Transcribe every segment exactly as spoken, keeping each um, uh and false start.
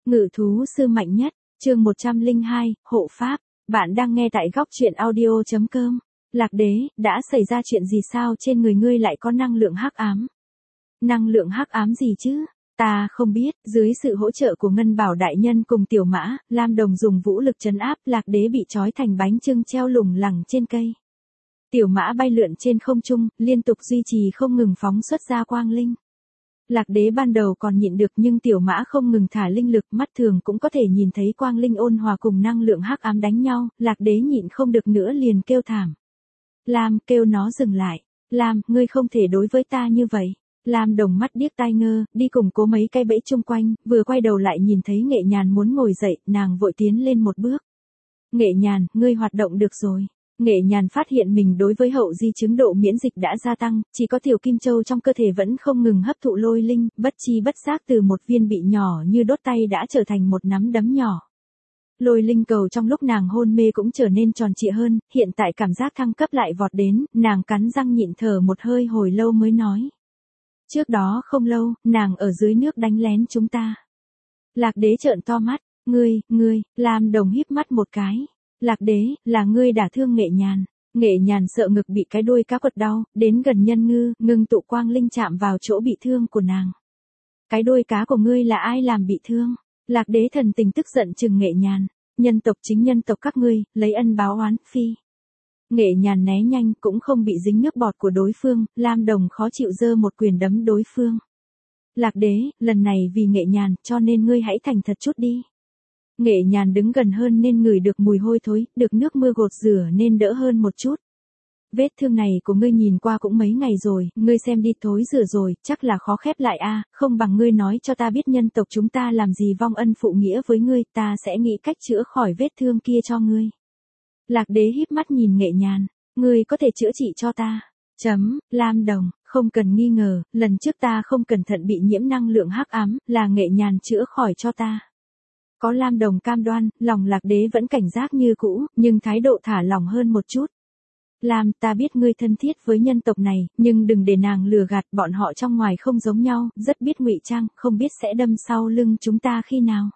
Ngự thú sư mạnh nhất, chương một trăm lẻ hai, hộ pháp. Bạn đang nghe tại góc truyện audio chấm com. Lạc đế, đã xảy ra chuyện gì sao trên người ngươi lại có năng lượng hắc ám? Năng lượng hắc ám gì chứ? Ta không biết. Dưới sự hỗ trợ của Ngân Bảo đại nhân cùng Tiểu Mã, Lam Đồng dùng vũ lực trấn áp, Lạc đế bị trói thành bánh chưng treo lủng lẳng trên cây. Tiểu Mã bay lượn trên không trung, liên tục duy trì không ngừng phóng xuất ra quang linh. Lạc đế ban đầu còn nhịn được nhưng Tiểu Mã không ngừng thả linh lực, mắt thường cũng có thể nhìn thấy quang linh ôn hòa cùng năng lượng hắc ám đánh nhau, Lạc đế nhịn không được nữa liền kêu thảm. Lam, kêu nó dừng lại. Lam, ngươi không thể đối với ta như vậy. Lam Đồng mắt điếc tai ngơ, đi cùng cố mấy cây bẫy chung quanh, vừa quay đầu lại nhìn thấy Nghệ Nhàn muốn ngồi dậy, nàng vội tiến lên một bước. Nghệ Nhàn, ngươi hoạt động được rồi. Nghệ Nhàn phát hiện mình đối với hậu di chứng độ miễn dịch đã gia tăng, chỉ có tiểu kim châu trong cơ thể vẫn không ngừng hấp thụ lôi linh, bất chi bất giác từ một viên bị nhỏ như đốt tay đã trở thành một nắm đấm nhỏ. Lôi linh cầu trong lúc nàng hôn mê cũng trở nên tròn trịa hơn, hiện tại cảm giác thăng cấp lại vọt đến, nàng cắn răng nhịn thở một hơi hồi lâu mới nói. Trước đó không lâu, nàng ở dưới nước đánh lén chúng ta. Lạc đế trợn to mắt, ngươi, ngươi, Lam Đồng híp mắt một cái. Lạc đế, là ngươi đả thương Nghệ Nhàn. Nghệ Nhàn sợ ngực bị cái đuôi cá quật đau, đến gần nhân ngư, ngưng tụ quang linh chạm vào chỗ bị thương của nàng. Cái đuôi cá của ngươi là ai làm bị thương? Lạc đế thần tình tức giận trừng Nghệ Nhàn. Nhân tộc chính nhân tộc các ngươi, lấy ân báo oán, phi. Nghệ Nhàn né nhanh cũng không bị dính nước bọt của đối phương, Lam Đồng khó chịu giơ một quyền đấm đối phương. Lạc đế, lần này vì Nghệ Nhàn, cho nên ngươi hãy thành thật chút đi. Nghệ Nhàn đứng gần hơn nên ngửi được mùi hôi thối, được nước mưa gột rửa nên đỡ hơn một chút. Vết thương này của ngươi nhìn qua cũng mấy ngày rồi, ngươi xem đi thối rửa rồi, chắc là khó khép lại a, không bằng ngươi nói cho ta biết nhân tộc chúng ta làm gì vong ân phụ nghĩa với ngươi, ta sẽ nghĩ cách chữa khỏi vết thương kia cho ngươi. Lạc đế híp mắt nhìn Nghệ Nhàn, ngươi có thể chữa trị cho ta. Chấm, Lam Đồng, không cần nghi ngờ, lần trước ta không cẩn thận bị nhiễm năng lượng hắc ám, là Nghệ Nhàn chữa khỏi cho ta. Có Lam Đồng cam đoan, lòng Lạc đế vẫn cảnh giác như cũ, nhưng thái độ thả lỏng hơn một chút. Lam, ta biết ngươi thân thiết với nhân tộc này, nhưng đừng để nàng lừa gạt, bọn họ trong ngoài không giống nhau, rất biết ngụy trang, không biết sẽ đâm sau lưng chúng ta khi nào.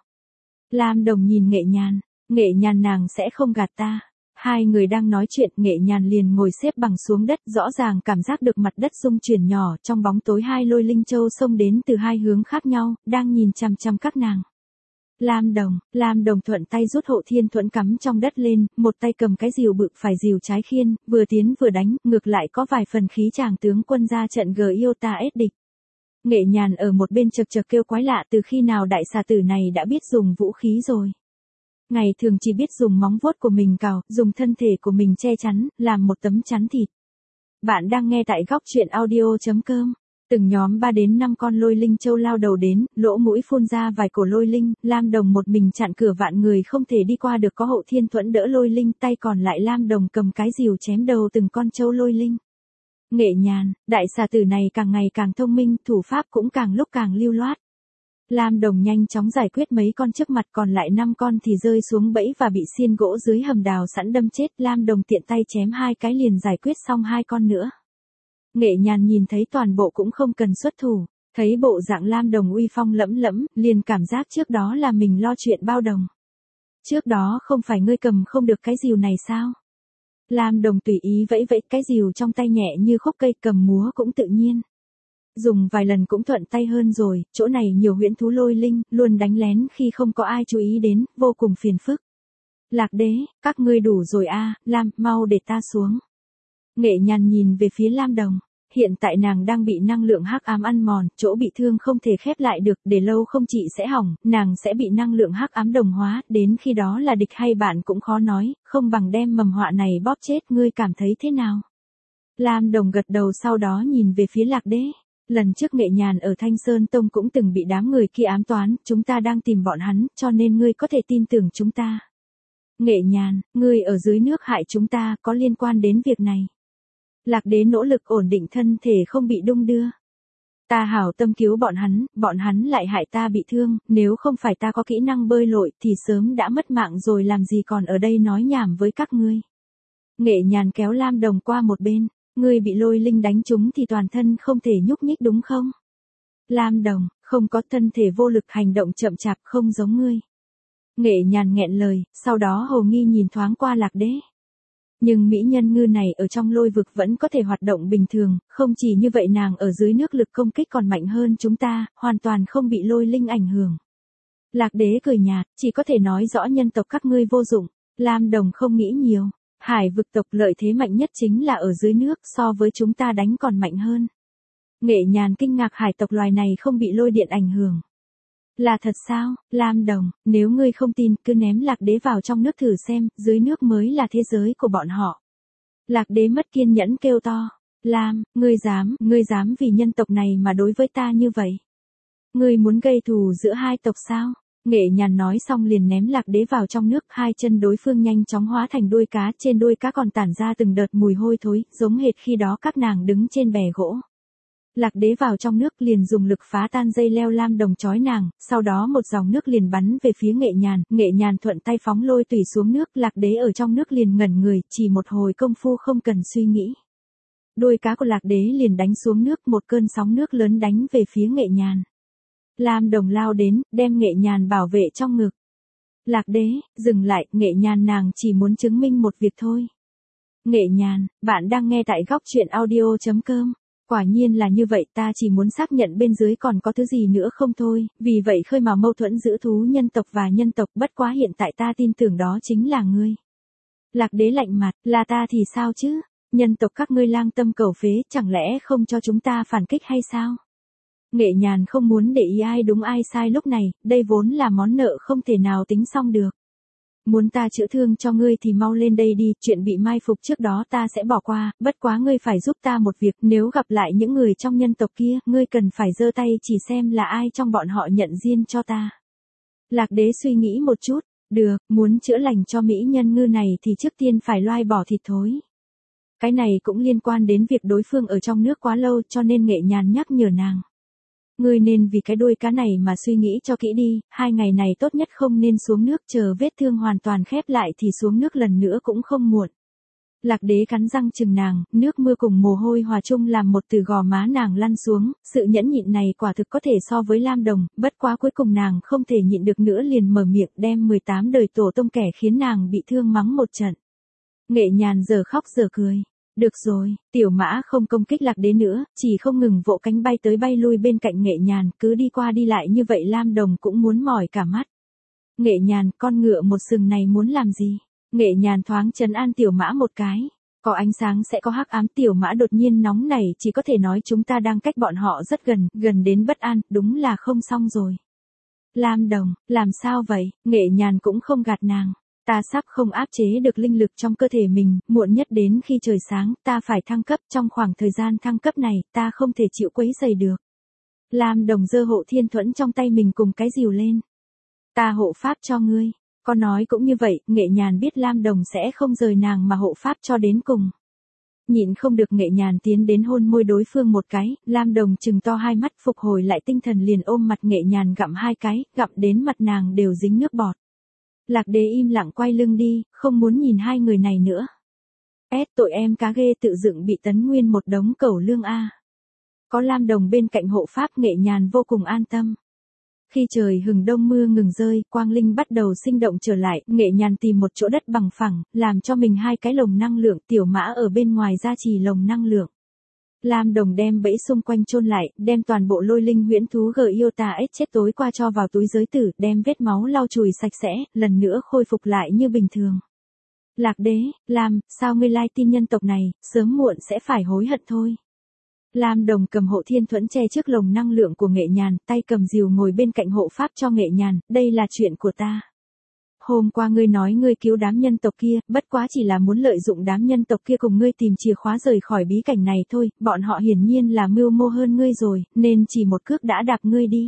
Lam Đồng nhìn Nghệ Nhàn, Nghệ Nhàn nàng sẽ không gạt ta. Hai người đang nói chuyện, Nghệ Nhàn liền ngồi xếp bằng xuống đất, rõ ràng cảm giác được mặt đất rung chuyển nhỏ, trong bóng tối hai lôi linh châu xông đến từ hai hướng khác nhau, đang nhìn chằm chằm các nàng. Lam Đồng, Lam Đồng thuận tay rút hộ thiên thuẫn cắm trong đất lên, một tay cầm cái rìu bự phải rìu trái khiên, vừa tiến vừa đánh, ngược lại có vài phần khí chàng tướng quân ra trận gờ yêu ta ết địch. Nghệ Nhàn ở một bên chật chật kêu quái lạ, từ khi nào đại xà tử này đã biết dùng vũ khí rồi. Ngày thường chỉ biết dùng móng vuốt của mình cào, dùng thân thể của mình che chắn, làm một tấm chắn thịt. Bạn đang nghe tại góc truyện audio chấm com. Từng nhóm ba đến năm con lôi linh châu lao đầu đến, lỗ mũi phun ra vài cổ lôi linh, Lam Đồng một mình chặn cửa vạn người không thể đi qua được, có hộ thiên thuẫn đỡ lôi linh, tay còn lại Lam Đồng cầm cái rìu chém đầu từng con châu lôi linh. Nghệ Nhàn, đại xà tử này càng ngày càng thông minh, thủ pháp cũng càng lúc càng lưu loát. Lam Đồng nhanh chóng giải quyết mấy con trước mặt, còn lại năm con thì rơi xuống bẫy và bị xiên gỗ dưới hầm đào sẵn đâm chết, Lam Đồng tiện tay chém hai cái liền giải quyết xong hai con nữa. Nghệ Nhàn nhìn thấy toàn bộ cũng không cần xuất thủ, thấy bộ dạng Lam Đồng uy phong lẫm lẫm, liền cảm giác trước đó là mình lo chuyện bao đồng. Trước đó không phải ngươi cầm không được cái rìu này sao? Lam Đồng tùy ý vẫy vẫy, cái rìu trong tay nhẹ như khúc cây, cầm múa cũng tự nhiên. Dùng vài lần cũng thuận tay hơn rồi, chỗ này nhiều huyễn thú lôi linh, luôn đánh lén khi không có ai chú ý đến, vô cùng phiền phức. Lạc đế, các ngươi đủ rồi a, Lam, mau để ta xuống. Nghệ Nhàn nhìn về phía Lam Đồng, hiện tại nàng đang bị năng lượng hắc ám ăn mòn, chỗ bị thương không thể khép lại được, để lâu không chị sẽ hỏng, nàng sẽ bị năng lượng hắc ám đồng hóa, đến khi đó là địch hay bạn cũng khó nói, không bằng đem mầm họa này bóp chết, ngươi cảm thấy thế nào? Lam Đồng gật đầu, sau đó nhìn về phía Lạc đế. Lần trước Nghệ Nhàn ở Thanh Sơn Tông cũng từng bị đám người kia ám toán, chúng ta đang tìm bọn hắn, cho nên ngươi có thể tin tưởng chúng ta. Nghệ Nhàn, ngươi ở dưới nước hại chúng ta, có liên quan đến việc này. Lạc đế nỗ lực ổn định thân thể không bị đung đưa. Ta hảo tâm cứu bọn hắn, bọn hắn lại hại ta bị thương, nếu không phải ta có kỹ năng bơi lội thì sớm đã mất mạng rồi, làm gì còn ở đây nói nhảm với các ngươi. Nghệ Nhàn kéo Lam Đồng qua một bên, ngươi bị lôi linh đánh trúng thì toàn thân không thể nhúc nhích đúng không? Lam Đồng, không có, thân thể vô lực, hành động chậm chạp, không giống ngươi. Nghệ Nhàn nghẹn lời, sau đó hồ nghi nhìn thoáng qua Lạc Đế. Nhưng mỹ nhân ngư này ở trong lôi vực vẫn có thể hoạt động bình thường, không chỉ như vậy nàng ở dưới nước lực công kích còn mạnh hơn chúng ta, hoàn toàn không bị lôi linh ảnh hưởng. Lạc Đế cười nhạt, chỉ có thể nói rõ nhân tộc các ngươi vô dụng. Lam Đồng không nghĩ nhiều, hải vực tộc lợi thế mạnh nhất chính là ở dưới nước, so với chúng ta đánh còn mạnh hơn. Nghệ Nhàn kinh ngạc, hải tộc loài này không bị lôi điện ảnh hưởng. Là thật sao, Lam Đồng, nếu ngươi không tin, cứ ném Lạc Đế vào trong nước thử xem, dưới nước mới là thế giới của bọn họ. Lạc Đế mất kiên nhẫn kêu to, Lam, ngươi dám, ngươi dám vì nhân tộc này mà đối với ta như vậy. Ngươi muốn gây thù giữa hai tộc sao? Nghệ Nhàn nói xong liền ném Lạc Đế vào trong nước, hai chân đối phương nhanh chóng hóa thành đuôi cá, trên đuôi cá còn tản ra từng đợt mùi hôi thối, giống hệt khi đó các nàng đứng trên bè gỗ. Lạc Đế vào trong nước liền dùng lực phá tan dây leo Lam Đồng trói nàng, sau đó một dòng nước liền bắn về phía Nghệ Nhàn, Nghệ Nhàn thuận tay phóng lôi tùy xuống nước, Lạc Đế ở trong nước liền ngẩn người, chỉ một hồi công phu không cần suy nghĩ. Đuôi cá của Lạc Đế liền đánh xuống nước, một cơn sóng nước lớn đánh về phía Nghệ Nhàn. Lam Đồng lao đến, đem Nghệ Nhàn bảo vệ trong ngực. Lạc Đế, dừng lại, Nghệ Nhàn nàng chỉ muốn chứng minh một việc thôi. Nghệ Nhàn, bạn đang nghe tại góc truyện audio chấm com. Quả nhiên là như vậy, ta chỉ muốn xác nhận bên dưới còn có thứ gì nữa không thôi, vì vậy khơi mào mâu thuẫn giữa thú nhân tộc và nhân tộc, bất quá hiện tại ta tin tưởng đó chính là ngươi. Lạc Đế lạnh mặt, là ta thì sao chứ? Nhân tộc các ngươi lang tâm cầu phế, chẳng lẽ không cho chúng ta phản kích hay sao? Nghệ Nhàn không muốn để ý ai đúng ai sai lúc này, đây vốn là món nợ không thể nào tính xong được. Muốn ta chữa thương cho ngươi thì mau lên đây đi, chuyện bị mai phục trước đó ta sẽ bỏ qua, bất quá ngươi phải giúp ta một việc, nếu gặp lại những người trong nhân tộc kia, ngươi cần phải giơ tay chỉ xem là ai trong bọn họ nhận riêng cho ta. Lạc Đế suy nghĩ một chút, được, muốn chữa lành cho mỹ nhân ngư này thì trước tiên phải loai bỏ thịt thối. Cái này cũng liên quan đến việc đối phương ở trong nước quá lâu, cho nên Nghệ Nhàn nhắc nhở nàng. Ngươi nên vì cái đuôi cá này mà suy nghĩ cho kỹ đi, hai ngày này tốt nhất không nên xuống nước, chờ vết thương hoàn toàn khép lại thì xuống nước lần nữa cũng không muộn. Lạc Đế cắn răng chừng nàng, nước mưa cùng mồ hôi hòa chung làm một từ gò má nàng lăn xuống, sự nhẫn nhịn này quả thực có thể so với Lam Đồng, bất quá cuối cùng nàng không thể nhịn được nữa liền mở miệng đem mười tám đời tổ tông kẻ khiến nàng bị thương mắng một trận. Nghệ Nhàn giờ khóc giờ cười. Được rồi, tiểu mã không công kích Lạc Đế nữa, chỉ không ngừng vỗ cánh bay tới bay lui bên cạnh Nghệ Nhàn, cứ đi qua đi lại như vậy Lam Đồng cũng muốn mỏi cả mắt. Nghệ Nhàn, con ngựa một sừng này muốn làm gì? Nghệ Nhàn thoáng trấn an tiểu mã một cái. Có ánh sáng sẽ có hắc ám, tiểu mã đột nhiên nóng nảy, chỉ có thể nói chúng ta đang cách bọn họ rất gần, gần đến bất an, đúng là không xong rồi. Lam Đồng, làm sao vậy? Nghệ Nhàn cũng không gạt nàng. Ta sắp không áp chế được linh lực trong cơ thể mình, muộn nhất đến khi trời sáng, ta phải thăng cấp, trong khoảng thời gian thăng cấp này, ta không thể chịu quấy rầy được. Lam Đồng giơ hộ thiên thuẫn trong tay mình cùng cái rìu lên. Ta hộ pháp cho ngươi. Có nói cũng như vậy, Nghệ Nhàn biết Lam Đồng sẽ không rời nàng mà hộ pháp cho đến cùng. Nhịn không được Nghệ Nhàn tiến đến hôn môi đối phương một cái, Lam Đồng trừng to hai mắt phục hồi lại tinh thần liền ôm mặt Nghệ Nhàn gặm hai cái, gặm đến mặt nàng đều dính nước bọt. Lạc Đế im lặng quay lưng đi, không muốn nhìn hai người này nữa. Ét tội em cá ghê tự dựng bị tấn nguyên một đống cẩu lương a. Có Lam Đồng bên cạnh hộ pháp Nghệ Nhàn vô cùng an tâm. Khi trời hừng đông mưa ngừng rơi, quang linh bắt đầu sinh động trở lại, Nghệ Nhàn tìm một chỗ đất bằng phẳng, làm cho mình hai cái lồng năng lượng, tiểu mã ở bên ngoài gia trì lồng năng lượng. Lam Đồng đem bẫy xung quanh chôn lại, đem toàn bộ lôi linh huyễn thú Giota X chết tối qua cho vào túi giới tử, đem vết máu lau chùi sạch sẽ, lần nữa khôi phục lại như bình thường. Lạc Đế, Lam, sao ngươi lai tin nhân tộc này, sớm muộn sẽ phải hối hận thôi. Lam Đồng cầm hộ thiên thuẫn che trước lồng năng lượng của Nghệ Nhàn, tay cầm rìu ngồi bên cạnh hộ pháp cho Nghệ Nhàn, đây là chuyện của ta. Hôm qua ngươi nói ngươi cứu đám nhân tộc kia, bất quá chỉ là muốn lợi dụng đám nhân tộc kia cùng ngươi tìm chìa khóa rời khỏi bí cảnh này thôi, bọn họ hiển nhiên là mưu mô hơn ngươi rồi, nên chỉ một cước đã đạp ngươi đi.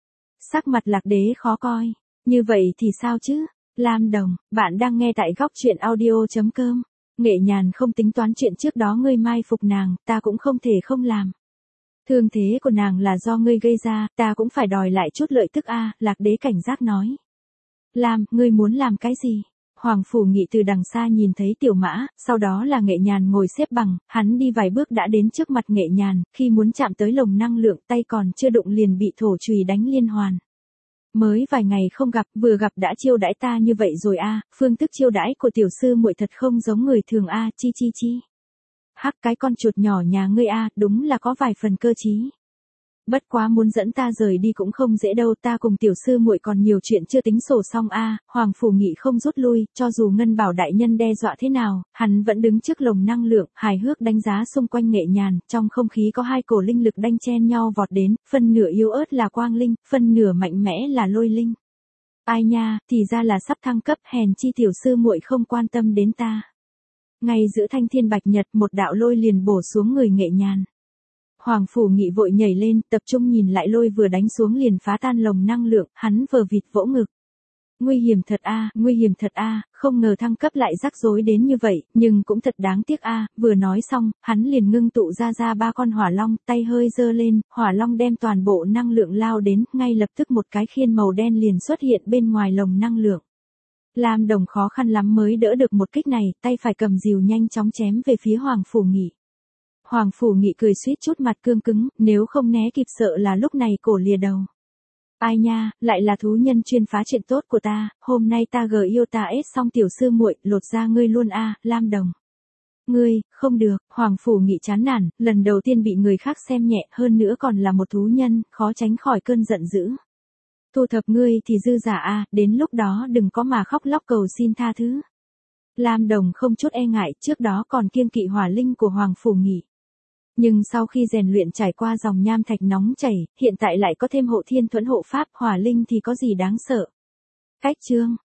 Sắc mặt Lạc Đế khó coi, như vậy thì sao chứ? Lam Đồng, bạn đang nghe tại góc truyện audio chấm com. Nghệ Nhàn không tính toán chuyện trước đó ngươi mai phục nàng, ta cũng không thể không làm. Thương thế của nàng là do ngươi gây ra, ta cũng phải đòi lại chút lợi tức a, Lạc Đế cảnh giác nói. Lam, ngươi muốn làm cái gì? Hoàng Phủ Nghị từ đằng xa nhìn thấy Tiểu Mã, sau đó là Nghệ Nhàn ngồi xếp bằng, hắn đi vài bước đã đến trước mặt Nghệ Nhàn, khi muốn chạm tới lồng năng lượng tay còn chưa đụng liền bị thổ chùy đánh liên hoàn. Mới vài ngày không gặp, vừa gặp đã chiêu đãi ta như vậy rồi a, phương thức chiêu đãi của tiểu sư muội thật không giống người thường a, chi chi chi. Hắc cái con chuột nhỏ nhà ngươi a, đúng là có vài phần cơ trí. Bất quá muốn dẫn ta rời đi cũng không dễ đâu, ta cùng tiểu sư muội còn nhiều chuyện chưa tính sổ xong a. Hoàng Phủ Nghị không rút lui, cho dù Ngân Bảo đại nhân đe dọa thế nào, hắn vẫn đứng trước lồng năng lượng, hài hước đánh giá xung quanh Nghệ Nhàn, trong không khí có hai cổ linh lực đanh chen nhau vọt đến, phân nửa yếu ớt là quang linh, phân nửa mạnh mẽ là lôi linh. Ai nha, thì ra là sắp thăng cấp, hèn chi tiểu sư muội không quan tâm đến ta. Ngay giữa thanh thiên bạch nhật, một đạo lôi liền bổ xuống người Nghệ Nhàn. Hoàng Phủ Nghị vội nhảy lên, tập trung nhìn lại lôi vừa đánh xuống liền phá tan lồng năng lượng, hắn vờ vịt vỗ ngực. Nguy hiểm thật a, nguy hiểm thật a, không ngờ thăng cấp lại rắc rối đến như vậy, nhưng cũng thật đáng tiếc a. Vừa nói xong, hắn liền ngưng tụ ra ra ba con hỏa long, tay hơi giơ lên, hỏa long đem toàn bộ năng lượng lao đến, ngay lập tức một cái khiên màu đen liền xuất hiện bên ngoài lồng năng lượng. Lam Đồng khó khăn lắm mới đỡ được một kích này, tay phải cầm rìu nhanh chóng chém về phía Hoàng Phủ Nghị. Hoàng Phủ Nghị cười suýt chút mặt cương cứng, nếu không né kịp sợ là lúc này cổ lìa đầu. Ai nha, lại là thú nhân chuyên phá chuyện tốt của ta, hôm nay ta gờ yêu ta ết xong tiểu sư muội, lột ra ngươi luôn a, Lam Đồng. Ngươi, không được, Hoàng Phủ Nghị chán nản, lần đầu tiên bị người khác xem nhẹ, hơn nữa còn là một thú nhân, khó tránh khỏi cơn giận dữ. Thu thập ngươi thì dư giả a, đến lúc đó đừng có mà khóc lóc cầu xin tha thứ. Lam Đồng không chút e ngại, trước đó còn kiêng kỵ hỏa linh của Hoàng Phủ Nghị. Nhưng sau khi rèn luyện trải qua dòng nham thạch nóng chảy, hiện tại lại có thêm hộ thiên thuẫn hộ pháp, hỏa linh thì có gì đáng sợ. Cách chương